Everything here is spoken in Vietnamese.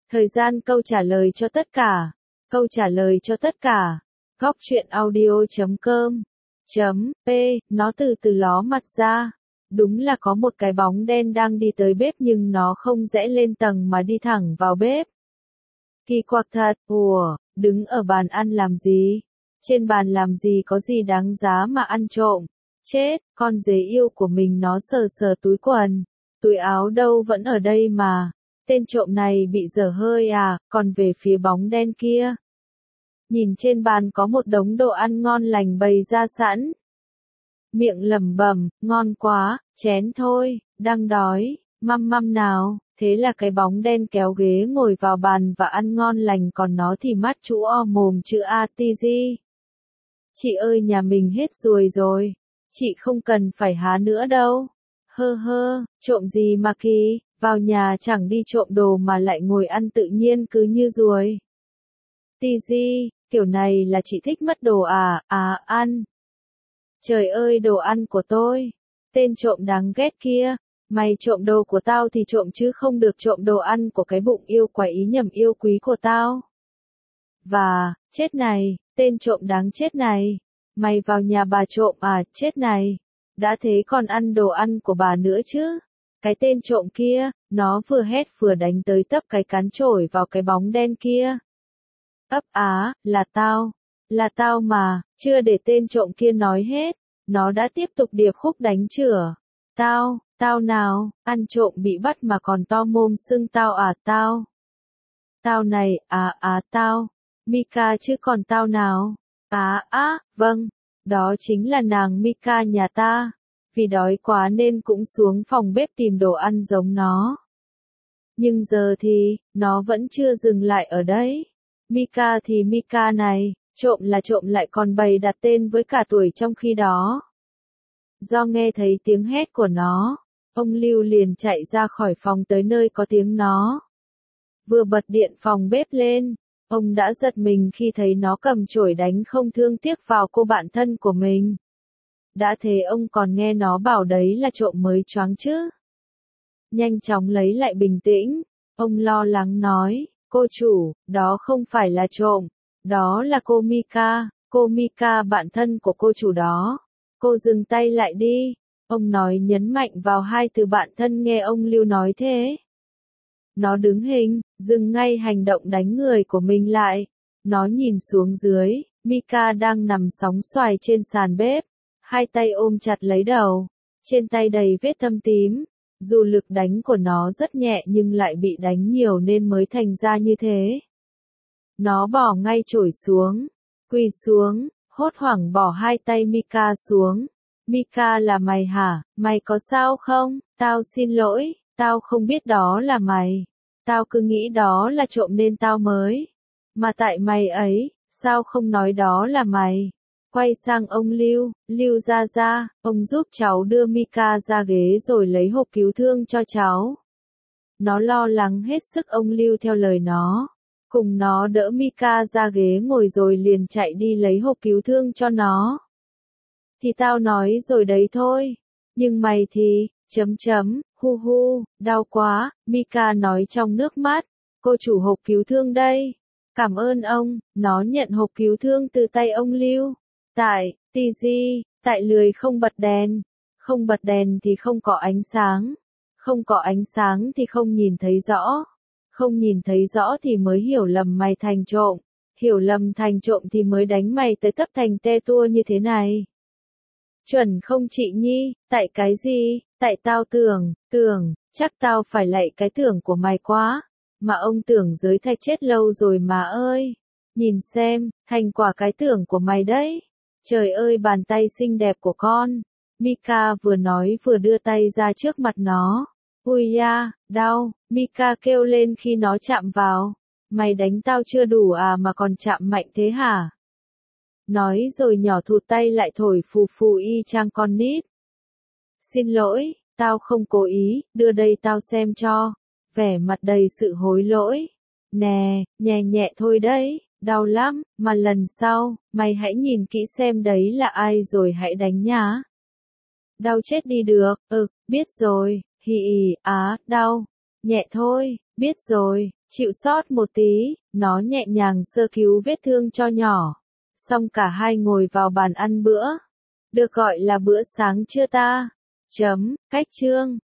Thời gian câu trả lời cho tất cả. Câu trả lời cho tất cả. Góc truyện audio.com .p Nó từ từ ló mặt ra. Đúng là có một cái bóng đen đang đi tới bếp nhưng nó không rẽ lên tầng mà đi thẳng vào bếp. Kỳ quặc thật, đứng ở bàn ăn làm gì? Trên bàn làm gì có gì đáng giá mà ăn trộm? Chết, con dế yêu của mình nó sờ sờ túi quần. Túi áo đâu vẫn ở đây mà. Tên trộm này bị dở hơi à, còn về phía bóng đen kia. Nhìn trên bàn có một đống đồ ăn ngon lành bày ra sẵn. Miệng lẩm bẩm, ngon quá, chén thôi, đang đói, măm nào. Thế là cái bóng đen kéo ghế ngồi vào bàn và ăn ngon lành, còn nó thì mắt chú o mồm chữ ATG. Chị ơi, nhà mình hết ruồi rồi. Chị không cần phải há nữa đâu. Trộm gì mà kỳ, vào nhà chẳng đi trộm đồ mà lại ngồi ăn tự nhiên cứ như ruồi. TG, kiểu này là chị thích mất đồ à, ăn. Trời ơi, đồ ăn của tôi. Tên trộm đáng ghét kia. Mày trộm đồ của tao thì trộm chứ không được trộm đồ ăn của cái bụng yêu quái ý nhầm yêu quý của tao. Và, chết này, tên trộm đáng chết này. Mày vào nhà bà trộm à, chết này. Đã thế còn ăn đồ ăn của bà nữa chứ. Cái tên trộm kia, nó vừa hét vừa đánh tới tấp cái cán chổi vào cái bóng đen kia. Ấp á, là tao mà, chưa để tên trộm kia nói hết. Nó đã tiếp tục điệp khúc đánh chửa. Tao nào, ăn trộm bị bắt mà còn to mồm xưng tao à, tao. Tao này, tao. Mika chứ còn tao nào. Vâng, đó chính là nàng Mika nhà ta. Vì đói quá nên cũng xuống phòng bếp tìm đồ ăn giống nó. Nhưng giờ thì, nó vẫn chưa dừng lại ở đấy. Mika thì Mika này, trộm là trộm lại còn bày đặt tên với cả tuổi trong khi đó. Do nghe thấy tiếng hét của nó, ông Lưu liền chạy ra khỏi phòng tới nơi có tiếng nó. Vừa bật điện phòng bếp lên, ông đã giật mình khi thấy nó cầm chổi đánh không thương tiếc vào cô bạn thân của mình. Đã thế ông còn nghe nó bảo đấy là trộm mới choáng chứ. Nhanh chóng lấy lại bình tĩnh, ông lo lắng nói, cô chủ, đó không phải là trộm, đó là cô Mika bạn thân của cô chủ đó. Cô dừng tay lại đi, ông nói nhấn mạnh vào hai từ bạn thân nghe ông Lưu nói thế. Nó đứng hình, dừng ngay hành động đánh người của mình lại. Nó nhìn xuống dưới, Mika đang nằm sóng xoài trên sàn bếp, hai tay ôm chặt lấy đầu, trên tay đầy vết thâm tím. Dù lực đánh của nó rất nhẹ nhưng lại bị đánh nhiều nên mới thành ra như thế. Nó bỏ ngay chổi xuống, quỳ xuống, hốt hoảng bỏ hai tay Mika xuống. Mika là mày hả, mày có sao không? Tao xin lỗi, tao không biết đó là mày. Tao cứ nghĩ đó là trộm nên tao mới. Mà tại mày ấy, sao không nói đó là mày? Quay sang ông Lưu ra, ông giúp cháu đưa Mika ra ghế rồi lấy hộp cứu thương cho cháu. Nó lo lắng hết sức ông Lưu theo lời nó. Cùng nó đỡ Mika ra ghế ngồi rồi liền chạy đi lấy hộp cứu thương cho nó. Thì tao nói rồi đấy thôi. Nhưng mày thì, đau quá, Mika nói trong nước mắt. Cô chủ hộp cứu thương đây. Cảm ơn ông, nó nhận hộp cứu thương từ tay ông Lưu. Tại lười không bật đèn. Không bật đèn thì không có ánh sáng. Không có ánh sáng thì không nhìn thấy rõ. Không nhìn thấy rõ thì mới hiểu lầm mày thành trộm. Hiểu lầm thành trộm thì mới đánh mày tới tấp thành te tua như thế này. Chuẩn không chị Nhi, tại cái gì? Tại tao tưởng, chắc tao phải lạy cái tưởng của mày quá. Mà ông tưởng giới thạch chết lâu rồi mà ơi. Nhìn xem, thành quả cái tưởng của mày đấy. Trời ơi, bàn tay xinh đẹp của con. Mika vừa nói vừa đưa tay ra trước mặt nó. Ui da, đau, Mika kêu lên khi nó chạm vào. Mày đánh tao chưa đủ à mà còn chạm mạnh thế hả? Nói rồi nhỏ thụt tay lại thổi phù phù y chang con nít. Xin lỗi, tao không cố ý, đưa đây tao xem cho. Vẻ mặt đầy sự hối lỗi. Nè, nhẹ thôi đấy, đau lắm, mà lần sau, mày hãy nhìn kỹ xem đấy là ai rồi hãy đánh nhá. Đau chết đi được, biết rồi, đau. Nhẹ thôi, biết rồi, chịu sót một tí, nó nhẹ nhàng sơ cứu vết thương cho nhỏ. Xong cả hai ngồi vào bàn ăn bữa. Được gọi là bữa sáng trưa ta. Cách chương.